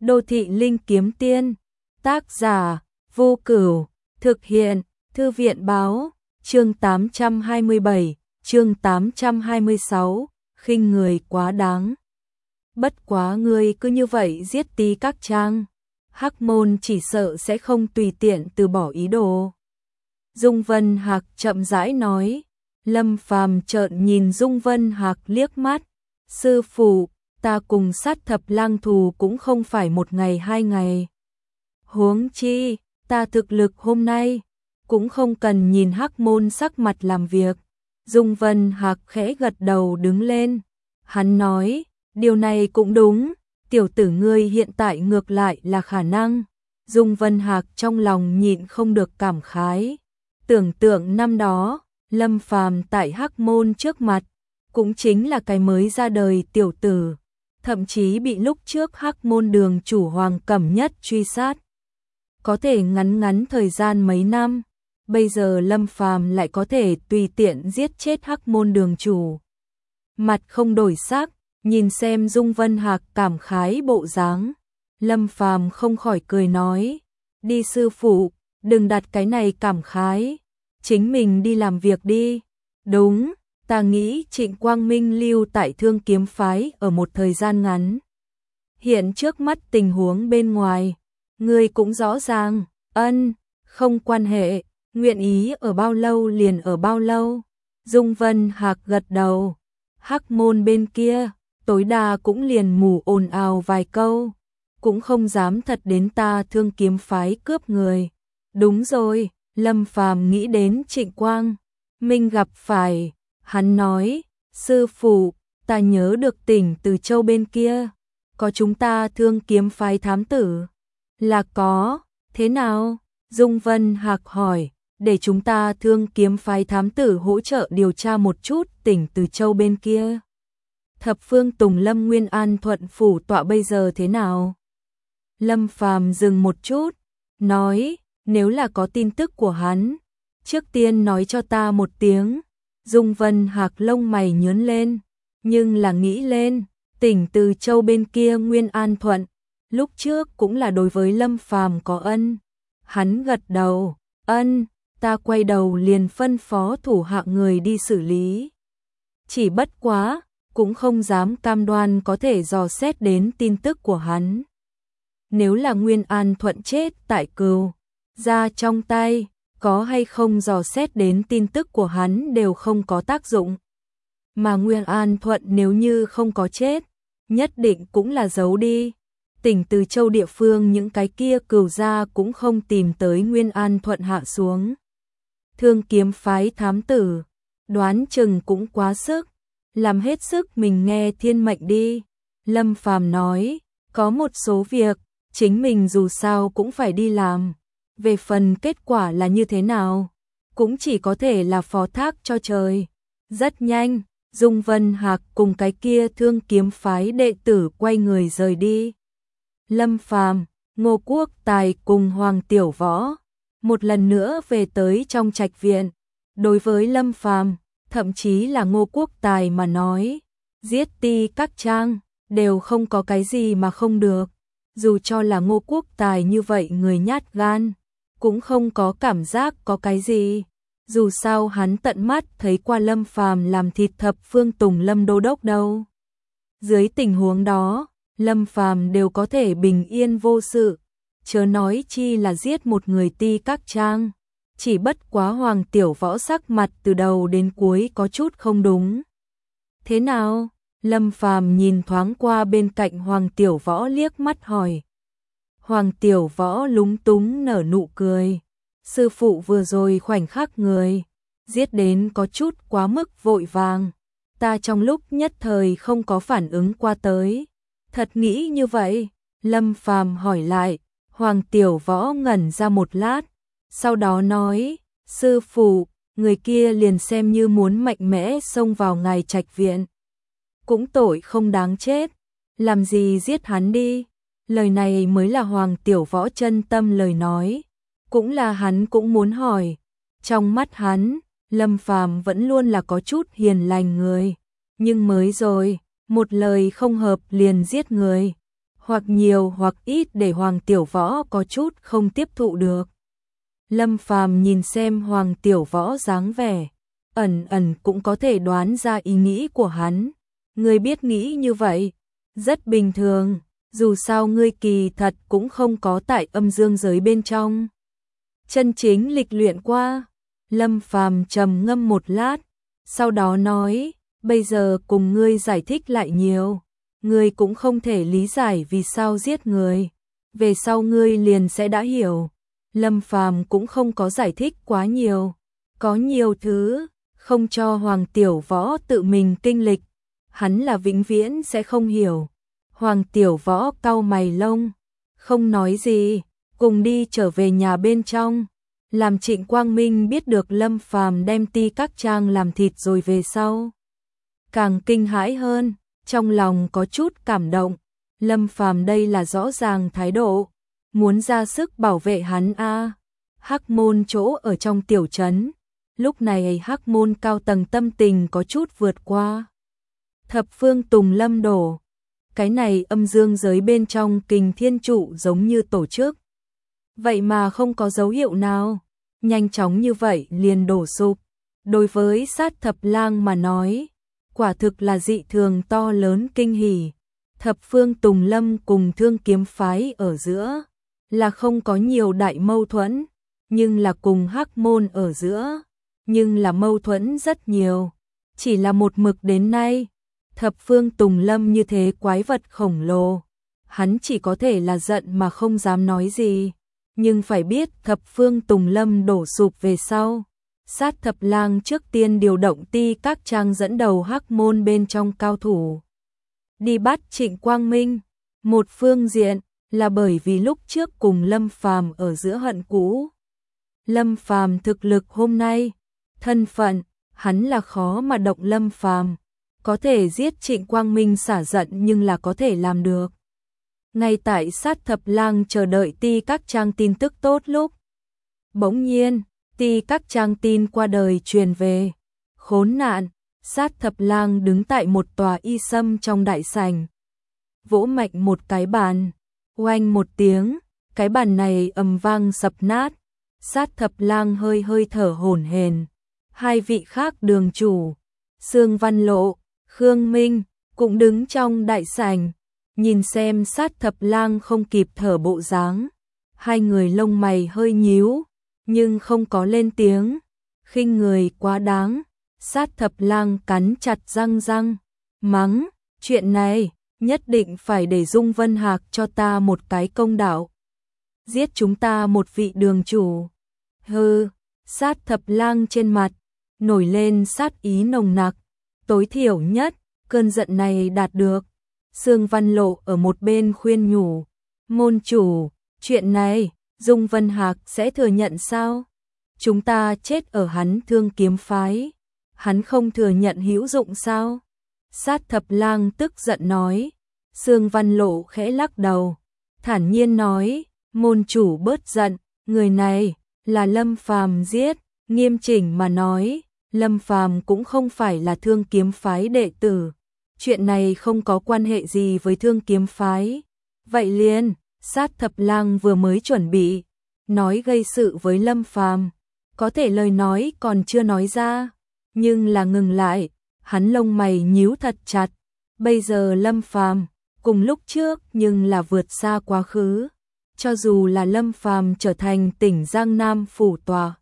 Đô thị linh kiếm tiên, tác giả, Vô Cửu, thực hiện, Thư viện báo, chương 827, chương 826, khinh người quá đáng. Bất quá ngươi cứ như vậy giết Ti Các Trang, Hắc Môn chỉ sợ sẽ không tùy tiện từ bỏ ý đồ. Dung Vân Hạc chậm rãi nói. Lâm Phàm trợn nhìn Dung Vân Hạc liếc mắt. Sư phụ, ta cùng sát thập lang thù cũng không phải một ngày hai ngày. Huống chi, ta thực lực hôm nay, cũng không cần nhìn Hắc Môn sắc mặt làm việc. Dung Vân Hạc khẽ gật đầu đứng lên. Hắn nói, điều này cũng đúng, tiểu tử ngươi hiện tại ngược lại là khả năng. Dung Vân Hạc trong lòng nhịn không được cảm khái. Tưởng tượng năm đó, Lâm Phàm tại Hắc Môn trước mặt, cũng chính là cái mới ra đời tiểu tử, thậm chí bị lúc trước Hắc Môn đường chủ Hoàng Cẩm Nhất truy sát. Có thể ngắn thời gian mấy năm, bây giờ Lâm Phàm lại có thể tùy tiện giết chết Hắc Môn đường chủ. Mặt không đổi sắc, nhìn xem Dung Vân Hạc cảm khái bộ dáng, Lâm Phàm không khỏi cười nói, đi sư phụ, đừng đặt cái này cảm khái, chính mình đi làm việc đi. Đúng, ta nghĩ Trịnh Quang Minh lưu tại Thương Kiếm phái ở một thời gian ngắn. Hiện trước mắt tình huống bên ngoài, ngươi cũng rõ ràng, không quan hệ, nguyện ý ở bao lâu liền ở bao lâu. Dung Vân Hạc gật đầu. Hắc Môn bên kia, tối đa cũng liền mù ồn ào vài câu, cũng không dám thật đến ta Thương Kiếm phái cướp người. Đúng rồi, Lâm Phàm nghĩ đến Trịnh Quang Minh gặp phải, hắn nói, sư phụ, ta nhớ được tỉnh Từ Châu bên kia, có chúng ta Thương Kiếm phái thám tử. Là có, thế nào? Dung Vân Hạc hỏi, để chúng ta Thương Kiếm phái thám tử hỗ trợ điều tra một chút tỉnh Từ Châu bên kia. Thập Phương Tùng Lâm Nguyên An Thuận phủ tọa bây giờ thế nào? Lâm Phàm dừng một chút, nói, nếu là có tin tức của hắn, trước tiên nói cho ta một tiếng. Dung Vân Hạc lông mày nhướng lên, nhưng là nghĩ lên, tỉnh Từ Châu bên kia Nguyên An Thuận, lúc trước cũng là đối với Lâm Phàm có ân. Hắn gật đầu, ta quay đầu liền phân phó thủ hạ người đi xử lý. Chỉ bất quá, cũng không dám cam đoan có thể dò xét đến tin tức của hắn. Nếu là Nguyên An Thuận chết tại Cừu ra trong tay, có hay không dò xét đến tin tức của hắn đều không có tác dụng. Mà Nguyên An Thuận nếu như không có chết, nhất định cũng là giấu đi. Tỉnh Từ Châu địa phương những cái kia Cừu gia cũng không tìm tới Nguyên An Thuận hạ xuống. Thương Kiếm phái thám tử, đoán chừng cũng quá sức, làm hết sức mình nghe thiên mệnh đi. Lâm Phàm nói, có một số việc, chính mình dù sao cũng phải đi làm. Về phần kết quả là như thế nào, cũng chỉ có thể là phó thác cho trời. Rất nhanh, Dung Vân Hạc cùng cái kia Thương Kiếm phái đệ tử quay người rời đi. Lâm Phàm, Ngô Quốc Tài cùng Hoàng Tiểu Võ một lần nữa về tới trong trạch viện. Đối với Lâm Phàm, thậm chí là Ngô Quốc Tài mà nói, giết Ti Các Trang đều không có cái gì mà không được. Dù cho là Ngô Quốc Tài như vậy người nhát gan, cũng không có cảm giác có cái gì. Dù sao hắn tận mắt thấy qua Lâm Phàm làm thịt Thập Phương Tùng Lâm đô đốc đâu. Dưới tình huống đó, Lâm Phàm đều có thể bình yên vô sự, chớ nói chi là giết một người Ti Các Trang. Chỉ bất quá Hoàng Tiểu Võ sắc mặt từ đầu đến cuối có chút không đúng. Thế nào? Lâm Phàm nhìn thoáng qua bên cạnh Hoàng Tiểu Võ liếc mắt hỏi. Hoàng Tiểu Võ lúng túng nở nụ cười. Sư phụ vừa rồi khoảnh khắc người giết đến có chút quá mức vội vàng, ta trong lúc nhất thời không có phản ứng qua tới. Thật nghĩ như vậy? Lâm Phàm hỏi lại. Hoàng Tiểu Võ ngẩn ra một lát, sau đó nói, sư phụ, người kia liền xem như muốn mạnh mẽ xông vào ngài trạch viện, cũng tội không đáng chết, làm gì giết hắn đi. Lời này mới là Hoàng Tiểu Võ chân tâm lời nói, cũng là hắn cũng muốn hỏi. Trong mắt hắn, Lâm Phàm vẫn luôn là có chút hiền lành người, nhưng mới rồi, một lời không hợp liền giết người. hoặc nhiều hoặc ít để Hoàng Tiểu Võ có chút không tiếp thụ được. Lâm Phàm nhìn xem Hoàng Tiểu Võ dáng vẻ, ẩn ẩn cũng có thể đoán ra ý nghĩ của hắn. Ngươi biết nghĩ như vậy, rất bình thường, dù sao ngươi kỳ thật cũng không có tại âm dương giới bên trong chân chính lịch luyện qua. Lâm Phàm trầm ngâm một lát, sau đó nói, bây giờ cùng ngươi giải thích lại nhiều, ngươi cũng không thể lý giải vì sao giết người, về sau ngươi liền sẽ đã hiểu. Lâm Phàm cũng không có giải thích quá nhiều, có nhiều thứ không cho Hoàng Tiểu Võ tự mình kinh lịch, hắn là vĩnh viễn sẽ không hiểu. Hoàng Tiểu Võ cau mày lông, không nói gì, cùng đi trở về nhà bên trong. Làm Trịnh Quang Minh biết được Lâm Phàm đem Ti Các Trang làm thịt rồi về sau, càng kinh hãi hơn, trong lòng có chút cảm động. Lâm Phàm đây là rõ ràng thái độ, muốn ra sức bảo vệ hắn a. Hắc Môn chỗ ở trong tiểu trấn, lúc này Hắc Môn cao tầng tâm tình có chút vượt qua. Thập phương Tùng Lâm đổ, cái này âm dương giới bên trong Kình Thiên Trụ giống như tổ chức, vậy mà không có dấu hiệu nào, nhanh chóng như vậy liền đổ sụp. Đối với Sát Thập Lang mà nói, quả thực là dị thường to lớn kinh hỉ. Thập phương Tùng Lâm cùng Thương Kiếm phái ở giữa là không có nhiều đại mâu thuẫn, nhưng là cùng Hắc Môn ở giữa, nhưng là mâu thuẫn rất nhiều. Chỉ là một mực đến nay, Thập phương Tùng Lâm như thế quái vật khổng lồ, hắn chỉ có thể là giận mà không dám nói gì. Nhưng phải biết Thập phương Tùng Lâm đổ sụp về sau, Sát Thập Lang trước tiên điều động Ti Các Trang dẫn đầu Hắc Môn bên trong cao thủ đi bắt Trịnh Quang Minh. Một phương diện là bởi vì lúc trước cùng Lâm Phàm ở giữa hận cũ. Lâm Phàm thực lực hôm nay, thân phận, hắn là khó mà động Lâm Phàm, có thể giết Trịnh Quang Minh xả giận nhưng là có thể làm được. Ngay tại Sát Thập Lang chờ đợi Ti Các Trang tin tức tốt lúc, bỗng nhiên, Ti Các Trang tin qua đời truyền về. Khốn nạn, Sát Thập Lang đứng tại một tòa y sâm trong đại sảnh, vỗ mạnh một cái bàn, oanh một tiếng, cái bàn này ầm vang sập nát. Sát Thập Lang hơi hơi thở hổn hển. Hai vị khác đường chủ, Sương Văn Lộ, Khương Minh, cũng đứng trong đại sảnh, nhìn xem Sát Thập Lang không kịp thở bộ dáng. Hai người lông mày hơi nhíu, nhưng không có lên tiếng. Khinh người quá đáng. Sát Thập Lang cắn chặt răng, mắng, chuyện này nhất định phải để Dung Vân Hạc cho ta một cái công đạo. Giết chúng ta một vị đường chủ. Hừ, Sát Thập Lang trên mặt nổi lên sát ý nồng nặc, tối thiểu nhất, cơn giận này đạt được. Sương Văn Lộ ở một bên khuyên nhủ, môn chủ, chuyện này, Dung Vân Hạc sẽ thừa nhận sao? Chúng ta chết ở hắn Thương Kiếm phái, hắn không thừa nhận hữu dụng sao? Sát Thập Lang tức giận nói. Sương Văn Lộ khẽ lắc đầu, thản nhiên nói, môn chủ bớt giận, người này là Lâm Phàm giết. Nghiêm chỉnh mà nói, Lâm Phàm cũng không phải là Thương Kiếm phái đệ tử, chuyện này không có quan hệ gì với Thương Kiếm phái. Vậy liền, Sát Thập Lang vừa mới chuẩn bị nói gây sự với Lâm Phàm, có thể lời nói còn chưa nói ra, nhưng là ngừng lại, hắn lông mày nhíu thật chặt. Bây giờ Lâm Phàm cùng lúc trước nhưng là vượt xa quá khứ, cho dù là Lâm Phàm trở thành tỉnh Giang Nam phủ tòa,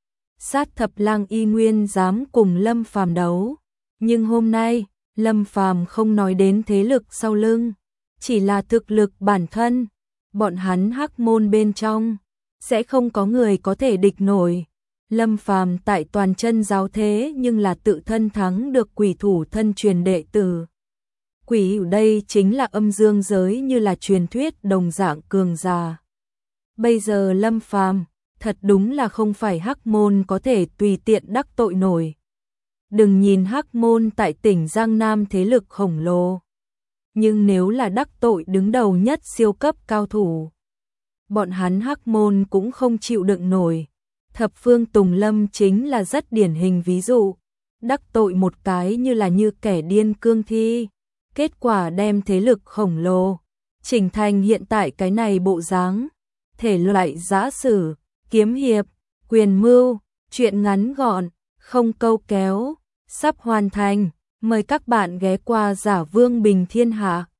Sát Thập Lang y nguyên dám cùng Lâm Phàm đấu. Nhưng hôm nay, Lâm Phàm không nói đến thế lực sau lưng, chỉ là thực lực bản thân, bọn hắn Hắc Môn bên trong sẽ không có người có thể địch nổi. Lâm Phàm tại toàn chân giáo thế nhưng là tự thân thắng được quỷ thủ thân truyền đệ tử. Quỷ ở đây chính là âm dương giới như là truyền thuyết đồng dạng cường giả. Bây giờ Lâm Phàm thật đúng là không phải Hắc Môn có thể tùy tiện đắc tội nổi. Đừng nhìn Hắc Môn tại tỉnh Giang Nam thế lực khổng lồ, nhưng nếu là đắc tội đứng đầu nhất siêu cấp cao thủ, bọn hắn Hắc Môn cũng không chịu đựng nổi. Thập phương Tùng Lâm chính là rất điển hình ví dụ, đắc tội một cái như là như kẻ điên cương thi, kết quả đem thế lực khổng lồ chỉnh thành hiện tại cái này bộ dáng. Thể loại giã sử, kiếm hiệp, quyền mưu, truyện ngắn gọn, không câu kéo, sắp hoàn thành. Mời các bạn ghé qua Giả Vương Bình Thiên Hạ.